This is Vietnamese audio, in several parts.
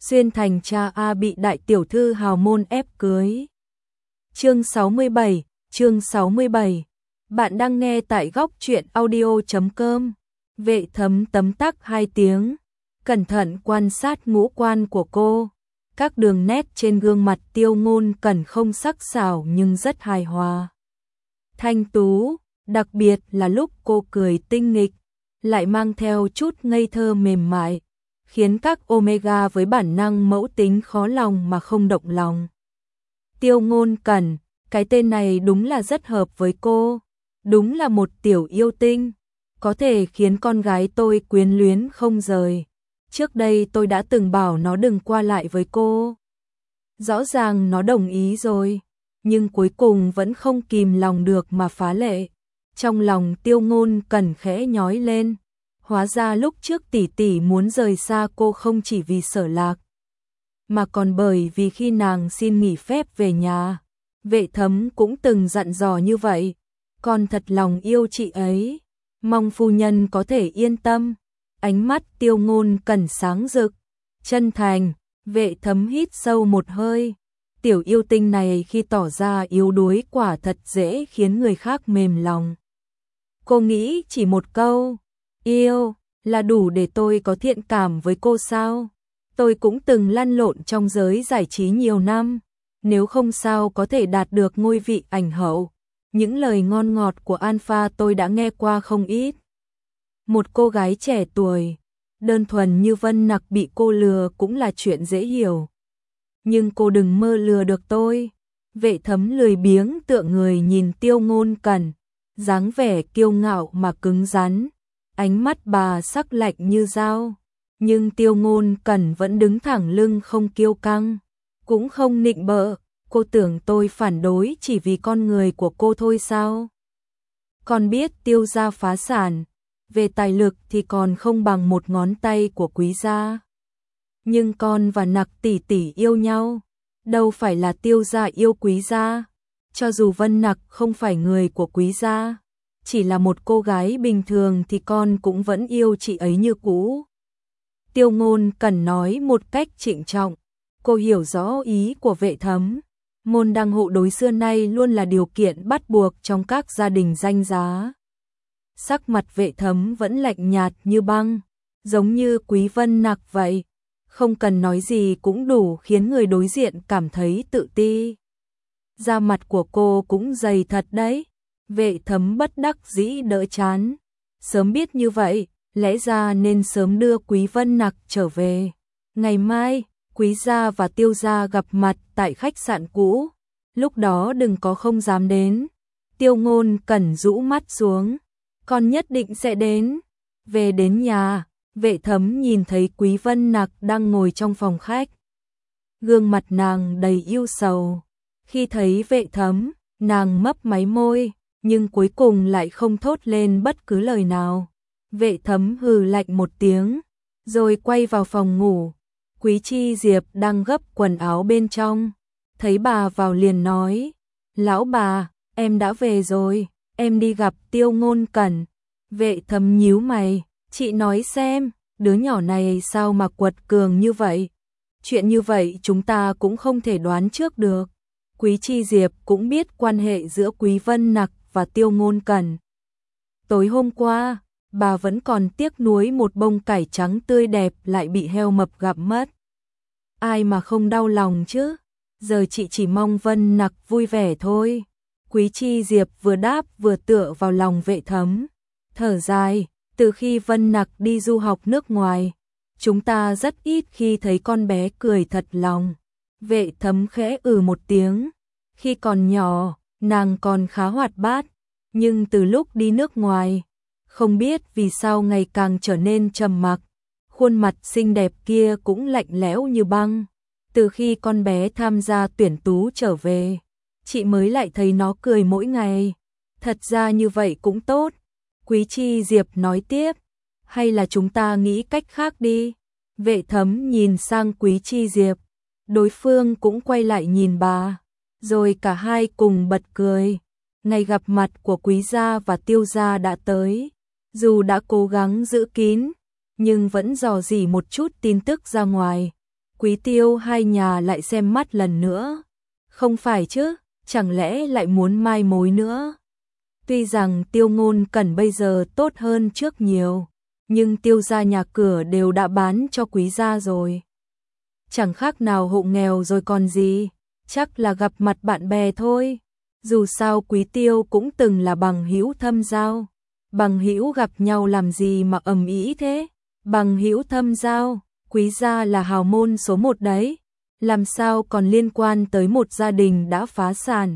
Xuyên thành cha A bị đại tiểu thư hào môn ép cưới. Chương 67. Bạn đang nghe tại góc truyện audio.com. Vệ Thấm tấm tắc 2 tiếng, cẩn thận quan sát ngũ quan của cô. Các đường nét trên gương mặt Tiêu Ngôn Cẩn không sắc sảo nhưng rất hài hòa, thanh tú, đặc biệt là lúc cô cười tinh nghịch, lại mang theo chút ngây thơ mềm mại, khiến các Omega với bản năng mẫu tính khó lòng mà không động lòng. Tiêu Ngôn Cẩn, cái tên này đúng là rất hợp với cô, đúng là một tiểu yêu tinh, có thể khiến con gái tôi quyến luyến không rời. Trước đây tôi đã từng bảo nó đừng qua lại với cô. Rõ ràng nó đồng ý rồi, nhưng cuối cùng vẫn không kìm lòng được mà phá lệ. Trong lòng Tiêu Ngôn Cẩn khẽ nhói lên. Hóa ra lúc trước tỷ tỷ muốn rời xa cô không chỉ vì Sở Lạc, mà còn bởi vì khi nàng xin nghỉ phép về nhà, Vệ Thấm cũng từng dặn dò như vậy. Con thật lòng yêu chị ấy, mong phu nhân có thể yên tâm. Ánh mắt Tiêu Ngôn Cẩn sáng rực, chân thành. Vệ Thấm hít sâu một hơi. Tiểu yêu tinh này khi tỏ ra yếu đuối quả thật dễ khiến người khác mềm lòng. Cô nghĩ chỉ một câu yêu là đủ để tôi có thiện cảm với cô sao? Tôi cũng từng lăn lộn trong giới giải trí nhiều năm, nếu không sao có thể đạt được ngôi vị ảnh hậu. Những lời ngon ngọt của Alpha tôi đã nghe qua không ít. Một cô gái trẻ tuổi, đơn thuần như Vân Nặc bị cô lừa cũng là chuyện dễ hiểu. Nhưng cô đừng mơ lừa được tôi. Vệ Thấm lười biếng tựa người nhìn Tiêu Ngôn Cẩn, dáng vẻ kiêu ngạo mà cứng rắn. Ánh mắt bà sắc lạnh như dao, nhưng Tiêu Ngôn Cẩn vẫn đứng thẳng lưng không kiêu căng, cũng không nịnh bợ. Cô tưởng tôi phản đối chỉ vì con người của cô thôi sao? Con biết Tiêu gia phá sản, về tài lực thì còn không bằng một ngón tay của Quý gia. Nhưng con và Nặc tỷ tỷ yêu nhau, đâu phải là Tiêu gia yêu Quý gia. Cho dù Vân Nặc không phải người của Quý gia, chỉ là một cô gái bình thường thì con cũng vẫn yêu chị ấy như cũ. Tiêu Ngôn Cẩn nói một cách trịnh trọng. Cô hiểu rõ ý của Vệ Thấm. Môn đăng hộ đối xưa nay luôn là điều kiện bắt buộc trong các gia đình danh giá. Sắc mặt Vệ Thấm vẫn lạnh nhạt như băng, giống như Quý Vân Nặc vậy. Không cần nói gì cũng đủ khiến người đối diện cảm thấy tự ti. Da mặt của cô cũng dày thật đấy. Vệ Thấm bất đắc dĩ đỡ chán. Sớm biết như vậy, lẽ ra nên sớm đưa Quý Vân Nặc trở về. Ngày mai, Quý gia và Tiêu gia gặp mặt tại khách sạn cũ. Lúc đó đừng có không dám đến. Tiêu Ngôn Cẩn rũ mắt xuống. Con nhất định sẽ đến. Về đến nhà, Vệ Thấm nhìn thấy Quý Vân Nặc đang ngồi trong phòng khách. Gương mặt nàng đầy ưu sầu. Khi thấy Vệ Thấm, nàng mấp máy môi, nhưng cuối cùng lại không thốt lên bất cứ lời nào. Vệ Thấm hừ lạnh một tiếng, rồi quay vào phòng ngủ. Quý Chi Diệp đang gấp quần áo bên trong, thấy bà vào liền nói: "Lão bà, em đã về rồi, em đi gặp Tiêu Ngôn Cẩn." Vệ Thấm nhíu mày, "Chị nói xem, đứa nhỏ này sao mà quật cường như vậy? Chuyện như vậy chúng ta cũng không thể đoán trước được." Quý Chi Diệp cũng biết quan hệ giữa Quý Vân Nặc và Tiêu Ngôn Cẩn. Tối hôm qua, bà vẫn còn tiếc nuối một bông cải trắng tươi đẹp lại bị heo mập gặm mất. Ai mà không đau lòng chứ? Giờ chị chỉ mong Vân Nặc vui vẻ thôi. Quý Chi Diệp vừa đáp vừa tựa vào lòng Vệ Thấm, thở dài. Từ khi Vân Nặc đi du học nước ngoài, chúng ta rất ít khi thấy con bé cười thật lòng. Vệ Thấm khẽ một tiếng. Khi còn nhỏ, nàng còn khá hoạt bát, nhưng từ lúc đi nước ngoài, không biết vì sao ngày càng trở nên trầm mặc. Khuôn mặt xinh đẹp kia cũng lạnh lẽo như băng. Từ khi con bé tham gia tuyển tú trở về, chị mới lại thấy nó cười mỗi ngày. Thật ra như vậy cũng tốt. Quý Chi Diệp nói tiếp. Hay là chúng ta nghĩ cách khác đi? Vệ Thấm nhìn sang Quý Chi Diệp. Đối phương cũng quay lại nhìn bà. Rồi cả hai cùng bật cười. Ngày gặp mặt của Quý gia và Tiêu gia đã tới. Dù đã cố gắng giữ kín, nhưng vẫn dò dỉ một chút tin tức ra ngoài. Quý Tiêu hai nhà lại xem mắt lần nữa. Không phải chứ, chẳng lẽ lại muốn mai mối nữa? Tuy rằng Tiêu Ngôn Cẩn bây giờ tốt hơn trước nhiều, nhưng Tiêu gia nhà cửa đều đã bán cho Quý gia rồi. Chẳng khác nào hộ nghèo rồi còn gì, chắc là gặp mặt bạn bè thôi. Dù sao Quý Tiêu cũng từng là bằng hữu thâm giao. Bằng hữu gặp nhau làm gì mà ầm ĩ thế? Bằng hữu thâm giao, Quý gia là hào môn số một đấy, làm sao còn liên quan tới một gia đình đã phá sản.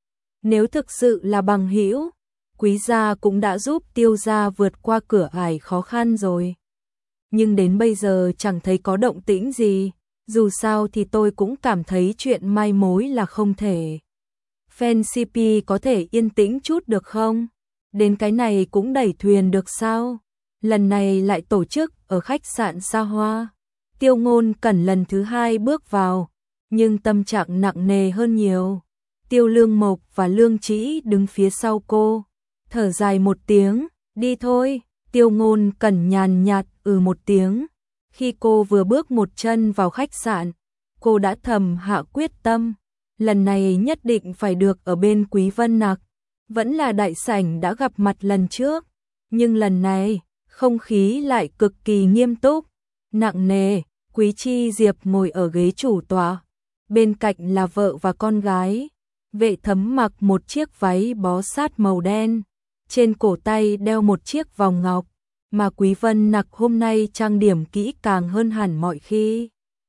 Nếu thực sự là bằng hữu, Quý gia cũng đã giúp Tiêu gia vượt qua cửa ải khó khăn rồi. Nhưng đến bây giờ chẳng thấy có động tĩnh gì, dù sao thì tôi cũng cảm thấy chuyện mai mối là không thể. Fan CP có thể yên tĩnh chút được không? Đến cái này cũng đẩy thuyền được sao? Lần này lại tổ chức ở khách sạn xa hoa. Tiêu Ngôn Cẩn lần thứ hai bước vào, nhưng tâm trạng nặng nề hơn nhiều. Tiêu Lương Mộc và Lương Trĩ đứng phía sau cô, thở dài một tiếng, đi thôi. Tiêu Ngôn Cẩn nhàn nhạt một tiếng. Khi cô vừa bước một chân vào khách sạn, cô đã thầm hạ quyết tâm, lần này nhất định phải được ở bên Quý Vân Nặc. Vẫn là đại sảnh đã gặp mặt lần trước, nhưng lần này, không khí lại cực kỳ nghiêm túc, nặng nề. Quý Chi Diệp ngồi ở ghế chủ tọa, bên cạnh là vợ và con gái. Vệ Thấm mặc một chiếc váy bó sát màu đen, trên cổ tay đeo một chiếc vòng ngọc, mà Quý Vân Nặc hôm nay trang điểm kỹ càng hơn hẳn mọi khi.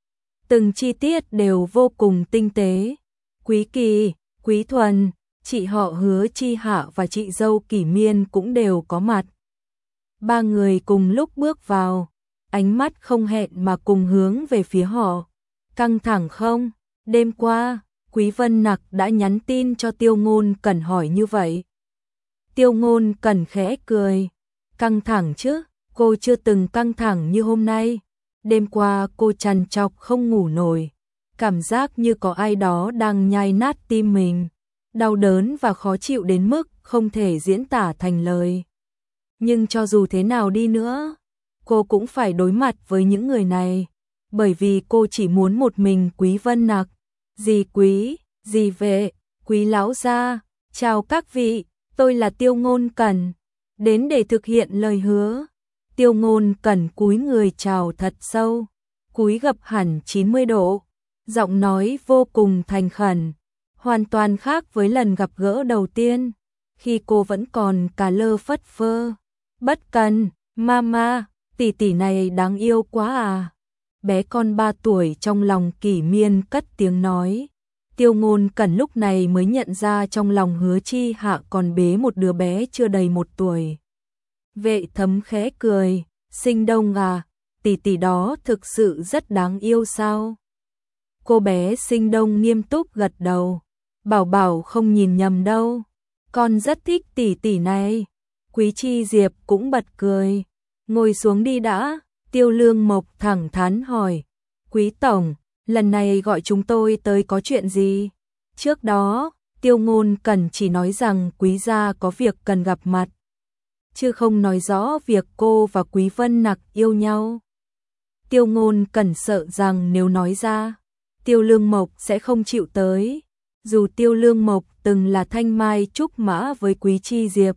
Từng chi tiết đều vô cùng tinh tế. Quý Kỳ, Quý Thuần, chị họ Hứa Chi Hạ và chị dâu Kỷ Miên cũng đều có mặt. Ba người cùng lúc bước vào, ánh mắt không hẹn mà cùng hướng về phía họ. Căng thẳng không? Đêm qua, Quý Vân Nặc đã nhắn tin cho Tiêu Ngôn Cẩn hỏi như vậy. Tiêu Ngôn Cẩn khẽ cười. Căng thẳng chứ, cô chưa từng căng thẳng như hôm nay. Đêm qua cô trằn trọc không ngủ nổi, cảm giác như có ai đó đang nhai nát tim mình, đau đớn và khó chịu đến mức không thể diễn tả thành lời. Nhưng cho dù thế nào đi nữa, cô cũng phải đối mặt với những người này, bởi vì cô chỉ muốn một mình Quý Vân Nặc. Dì Quý, dì Vệ, Quý lão gia, chào các vị, tôi là Tiêu Ngôn Cẩn, đến để thực hiện lời hứa. Tiêu Ngôn Cẩn cúi người chào thật sâu, cúi gập hẳn 90 độ, giọng nói vô cùng thành khẩn, hoàn toàn khác với lần gặp gỡ đầu tiên, khi cô vẫn còn cà lơ phất phơ. Bất cần, mama, tỷ tỷ này đáng yêu quá à. Bé con 3 tuổi trong lòng Kỷ Miên cất tiếng nói. Tiêu Ngôn Cẩn lúc này mới nhận ra trong lòng Hứa Chi Hạ còn bế một đứa bé chưa đầy 1 tuổi. Vệ Thấm khẽ cười, Sinh Đông à, tỷ tỷ đó thực sự rất đáng yêu sao? Cô bé Sinh Đông nghiêm túc gật đầu, bảo bảo không nhìn nhầm đâu, con rất thích tỷ tỷ này. Quý Chi Diệp cũng bật cười, ngồi xuống đi đã. Tiêu Lương Mộc thẳng thắn hỏi, Quý Tổng, lần này gọi chúng tôi tới có chuyện gì? Trước đó, Tiêu Ngôn Cẩn chỉ nói rằng Quý gia có việc cần gặp mặt, chứ không nói rõ việc cô và Quý Vân Nặc yêu nhau. Tiêu Ngôn Cẩn sợ rằng nếu nói ra, Tiêu Lương Mộc sẽ không chịu tới, dù Tiêu Lương Mộc từng là thanh mai trúc mã với Quý Chi Diệp,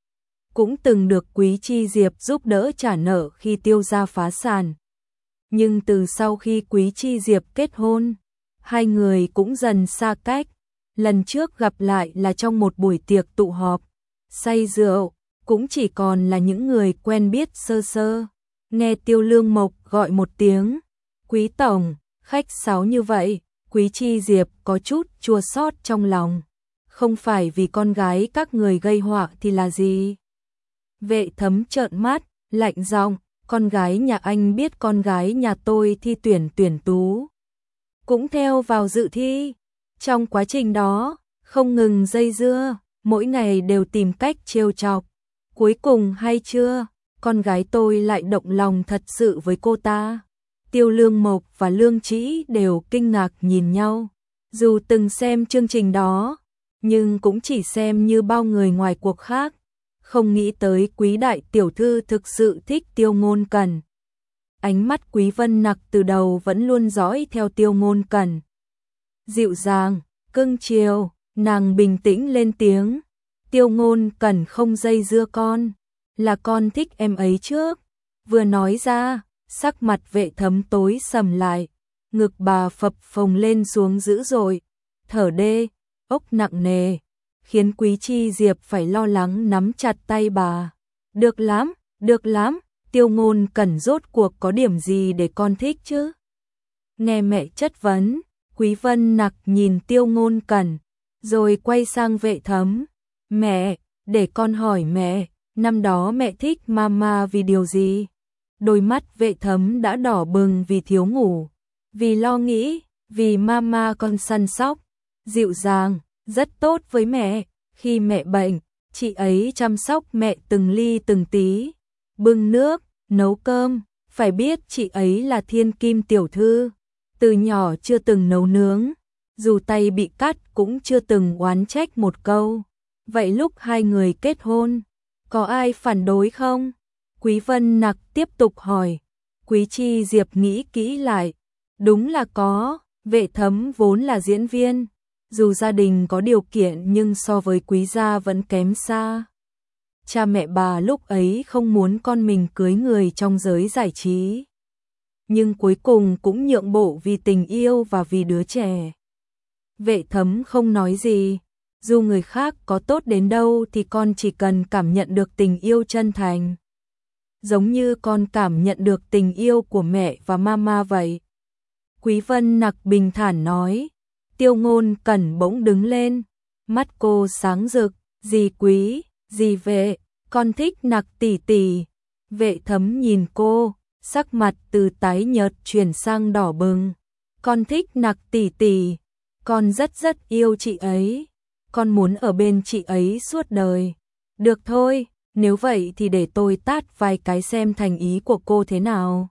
cũng từng được Quý Chi Diệp giúp đỡ trả nợ khi Tiêu gia phá sản. Nhưng từ sau khi Quý Chi Diệp kết hôn, hai người cũng dần xa cách. Lần trước gặp lại là trong một buổi tiệc tụ họp, say rượu, cũng chỉ còn là những người quen biết sơ sơ. Nghe Tiêu Lương Mộc gọi một tiếng, Quý Tổng, khách sáo như vậy, Quý Chi Diệp có chút chua xót trong lòng. Không phải vì con gái các người gây họa thì là gì? Vệ Thấm trợn mắt, lạnh giọng, con gái nhà anh biết con gái nhà tôi thi tuyển tú, cũng theo vào dự thi. Trong quá trình đó, không ngừng dây dưa, mỗi ngày đều tìm cách trêu chọc. Cuối cùng hay chưa, con gái tôi lại động lòng thật sự với cô ta. Tiêu Lương Mộc và Lương Trĩ đều kinh ngạc nhìn nhau. Dù từng xem chương trình đó, nhưng cũng chỉ xem như bao người ngoài cuộc khác. Không nghĩ tới Quý đại tiểu thư thực sự thích Tiêu Ngôn Cẩn. Ánh mắt Quý Vân Nặc từ đầu vẫn luôn dõi theo Tiêu Ngôn Cẩn. Dịu dàng, cưng chiều, nàng bình tĩnh lên tiếng. Tiêu Ngôn Cẩn không dây dưa con, là con thích em ấy trước. Vừa nói ra, sắc mặt Vệ Thấm tối sầm lại, ngực bà phập phồng lên xuống dữ dội, thở đê, ốc nặng nề, khiến Quý Chi Diệp phải lo lắng nắm chặt tay bà. Được lắm, Tiêu Ngôn Cẩn rốt cuộc có điểm gì để con thích chứ? Nghe mẹ chất vấn, Quý Vân Nặc nhìn Tiêu Ngôn Cẩn, rồi quay sang Vệ Thấm. Mẹ, để con hỏi mẹ, năm đó mẹ thích mama vì điều gì? Đôi mắt Vệ Thấm đã đỏ bừng vì thiếu ngủ, vì lo nghĩ, vì mama con săn sóc, dịu dàng, rất tốt với mẹ. Khi mẹ bệnh, chị ấy chăm sóc mẹ từng ly từng tí, bưng nước, nấu cơm, phải biết chị ấy là thiên kim tiểu thư, từ nhỏ chưa từng nấu nướng, dù tay bị cắt cũng chưa từng oán trách một câu. Vậy lúc hai người kết hôn, có ai phản đối không? Quý Vân Nặc tiếp tục hỏi. Quý Chi Diệp nghĩ kỹ lại, đúng là có. Vệ Thấm vốn là diễn viên, dù gia đình có điều kiện nhưng so với Quý gia vẫn kém xa. Cha mẹ bà lúc ấy không muốn con mình cưới người trong giới giải trí, nhưng cuối cùng cũng nhượng bộ vì tình yêu và vì đứa trẻ. Vệ Thấm không nói gì, dù người khác có tốt đến đâu thì con chỉ cần cảm nhận được tình yêu chân thành, giống như con cảm nhận được tình yêu của mẹ và mama vậy. Quý Vân Nặc bình thản nói. Tiêu Ngôn Cẩn bỗng đứng lên, mắt cô sáng rực. Dì Quý, dì Vệ, con thích Nặc tỷ tỷ. Vệ Thấm nhìn cô, sắc mặt từ tái nhợt chuyển sang đỏ bừng. Con thích Nặc tỷ tỷ, con rất yêu chị ấy, con muốn ở bên chị ấy suốt đời. Được thôi, nếu vậy thì để tôi tát vài cái xem thành ý của cô thế nào.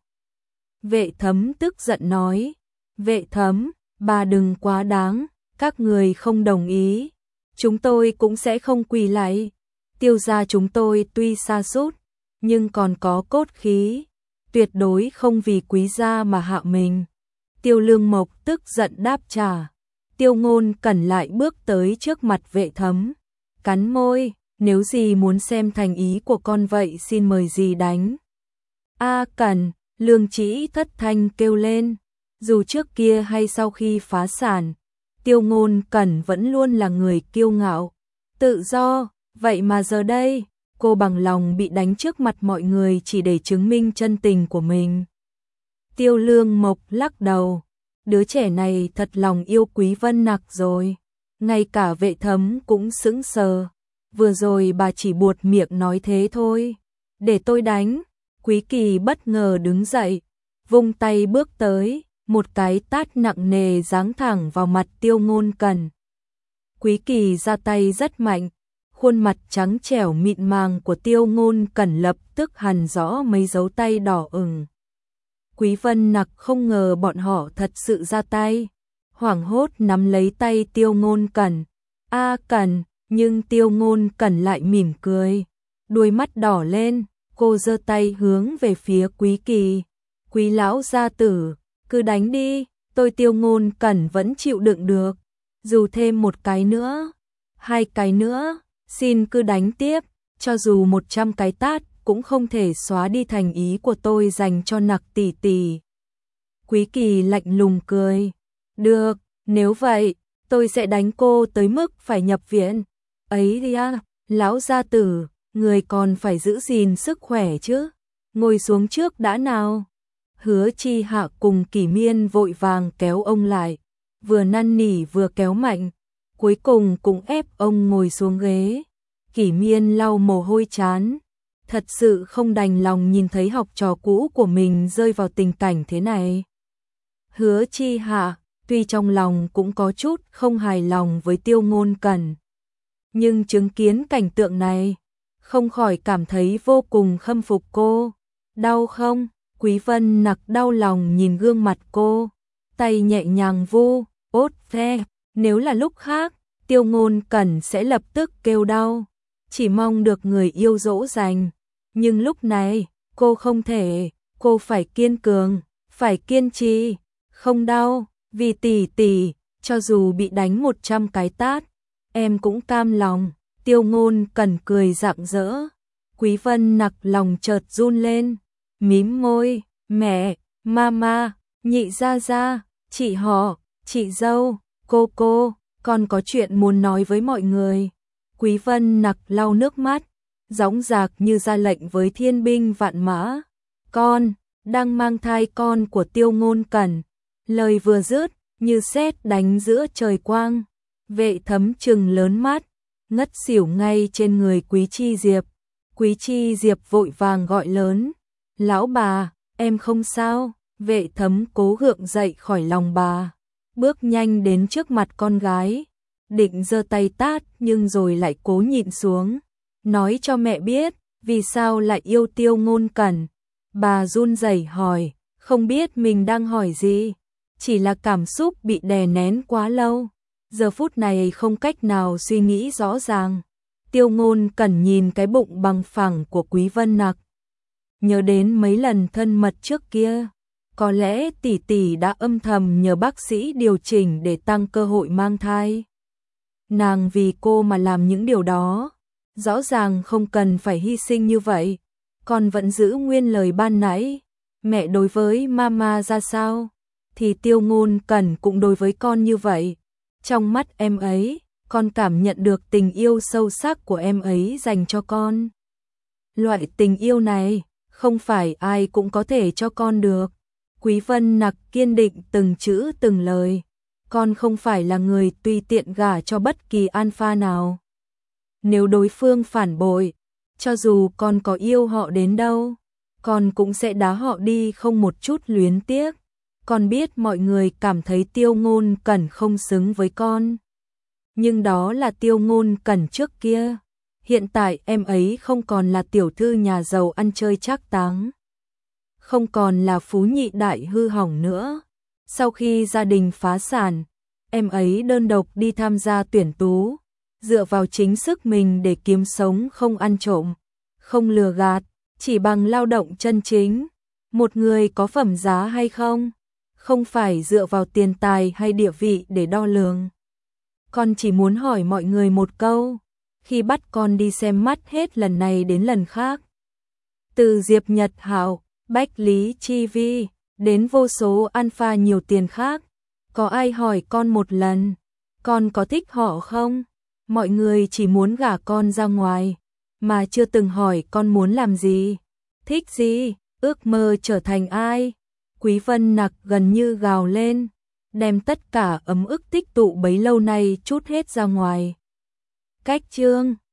Vệ Thấm tức giận nói. Vệ Thấm, bà đừng quá đáng, các người không đồng ý, chúng tôi cũng sẽ không quỳ lạy. Tiêu gia chúng tôi tuy sa sút nhưng còn có cốt khí, tuyệt đối không vì Quý gia mà hạ mình. Tiêu Lương Mộc tức giận đáp trả. Tiêu Ngôn Cẩn lại bước tới trước mặt Vệ Thấm, cắn môi. Nếu dì muốn xem thành ý của con vậy xin mời dì đánh. A Cẩn, Lương Trĩ thất thanh kêu lên. Dù trước kia hay sau khi phá sản, Tiêu Ngôn Cẩn vẫn luôn là người kiêu ngạo, tự do, vậy mà giờ đây, cô bằng lòng bị đánh trước mặt mọi người chỉ để chứng minh chân tình của mình. Tiêu Lương Mộc lắc đầu, đứa trẻ này thật lòng yêu Quý Vân Nặc rồi. Ngay cả Vệ Thấm cũng sững sờ, vừa rồi bà chỉ buột miệng nói thế thôi. Để tôi đánh. Quý Kỳ bất ngờ đứng dậy, vung tay bước tới, một cái tát nặng nề giáng thẳng vào mặt Tiêu Ngôn Cẩn. Quý Kỳ ra tay rất mạnh, khuôn mặt trắng trẻo mịn màng của Tiêu Ngôn Cẩn lập tức hằn rõ mấy dấu tay đỏ ửng. Quý Vân Nặc không ngờ bọn họ thật sự ra tay, hoảng hốt nắm lấy tay Tiêu Ngôn Cẩn. A Cẩn, nhưng Tiêu Ngôn Cẩn lại mỉm cười, đuôi mắt đỏ lên, cô giơ tay hướng về phía Quý Kỳ. Quý lão gia tử, cứ đánh đi, tôi Tiêu Ngôn Cẩn vẫn chịu đựng được. Dù thêm một cái nữa, hai cái nữa, xin cứ đánh tiếp, cho dù 100 cái tát cũng không thể xóa đi thành ý của tôi dành cho Nặc tỷ tỷ. Quý Kỳ lạnh lùng cười. Được, nếu vậy, tôi sẽ đánh cô tới mức phải nhập viện. Ấy đi à, lão gia tử, người còn phải giữ gìn sức khỏe chứ. Ngồi xuống trước đã nào. Hứa Chi Hạ cùng Kỷ Miên vội vàng kéo ông lại, vừa năn nỉ vừa kéo mạnh, cuối cùng cũng ép ông ngồi xuống ghế. Kỷ Miên lau mồ hôi trán, thật sự không đành lòng nhìn thấy học trò cũ của mình rơi vào tình cảnh thế này. Hứa Chi Hạ, tuy trong lòng cũng có chút không hài lòng với Tiêu Ngôn Cẩn, nhưng chứng kiến cảnh tượng này, không khỏi cảm thấy vô cùng khâm phục cô. Đau không? Quý Vân Nặc đau lòng nhìn gương mặt cô, tay nhẹ nhàng vu, ốt ve. Nếu là lúc khác, Tiêu Ngôn Cẩn sẽ lập tức kêu đau, chỉ mong được người yêu dỗ dành. Nhưng lúc này, cô không thể, cô phải kiên cường, phải kiên trì, không đau, vì tỷ tỷ, cho dù bị đánh 100 cái tát, em cũng cam lòng. Tiêu Ngôn Cẩn cười rạng rỡ. Quý Vân Nặc lòng chợt run lên, mím môi, mẹ, mama, nhị gia gia, chị họ, chị dâu, cô, con có chuyện muốn nói với mọi người. Quý Vân Nặc lau nước mắt, dõng dạc như ra lệnh với thiên binh vạn mã. Con, đang mang thai con của Tiêu Ngôn Cẩn. Lời vừa dứt, như sét đánh giữa trời quang. Vệ Thấm trừng lớn mắt, ngất xỉu ngay trên người Quý Chi Diệp. Quý Chi Diệp vội vàng gọi lớn, lão bà, em không sao. Vệ Thấm cố gượng dậy khỏi lòng bà, bước nhanh đến trước mặt con gái, định giơ tay tát nhưng rồi lại cố nhịn xuống, nói cho mẹ biết vì sao lại yêu Tiêu Ngôn Cẩn. Bà run rẩy hỏi, không biết mình đang hỏi gì, chỉ là cảm xúc bị đè nén quá lâu, giờ phút này không cách nào suy nghĩ rõ ràng. Tiêu Ngôn Cẩn nhìn cái bụng bằng phẳng của Quý Vân Nặc, nhớ đến mấy lần thân mật trước kia, có lẽ tỷ tỷ đã âm thầm nhờ bác sĩ điều chỉnh để tăng cơ hội mang thai. Nàng vì cô mà làm những điều đó, rõ ràng không cần phải hy sinh như vậy, còn vẫn giữ nguyên lời ban nãy. Mẹ đối với mama ra sao, thì Tiêu Ngôn Cẩn cũng đối với con như vậy. Trong mắt em ấy, con cảm nhận được tình yêu sâu sắc của em ấy dành cho con. Loại tình yêu này, không phải ai cũng có thể cho con được. Quý Vân Nặc kiên định từng chữ từng lời. Con không phải là người tùy tiện gả cho bất kỳ alpha nào. Nếu đối phương phản bội, cho dù con có yêu họ đến đâu, con cũng sẽ đá họ đi không một chút luyến tiếc. Con biết mọi người cảm thấy Tiêu Ngôn Cẩn không xứng với con. Nhưng đó là Tiêu Ngôn Cẩn trước kia. Hiện tại em ấy không còn là tiểu thư nhà giàu ăn chơi trác táng, không còn là phú nhị đại hư hỏng nữa. Sau khi gia đình phá sản, em ấy đơn độc đi tham gia tuyển tú, dựa vào chính sức mình để kiếm sống, không ăn trộm, không lừa gạt, chỉ bằng lao động chân chính. Một người có phẩm giá hay không, không phải dựa vào tiền tài hay địa vị để đo lường. Con chỉ muốn hỏi mọi người một câu, khi bắt con đi xem mắt hết lần này đến lần khác, từ Diệp Nhật Hạo, Bách Lý Chi Vi, đến vô số alpha nhiều tiền khác, có ai hỏi con một lần, con có thích họ không? Mọi người chỉ muốn gả con ra ngoài, mà chưa từng hỏi con muốn làm gì, thích gì, ước mơ trở thành ai. Quý Vân Nặc gần như gào lên, đem tất cả ấm ức tích tụ bấy lâu nay trút hết ra ngoài. Cách chương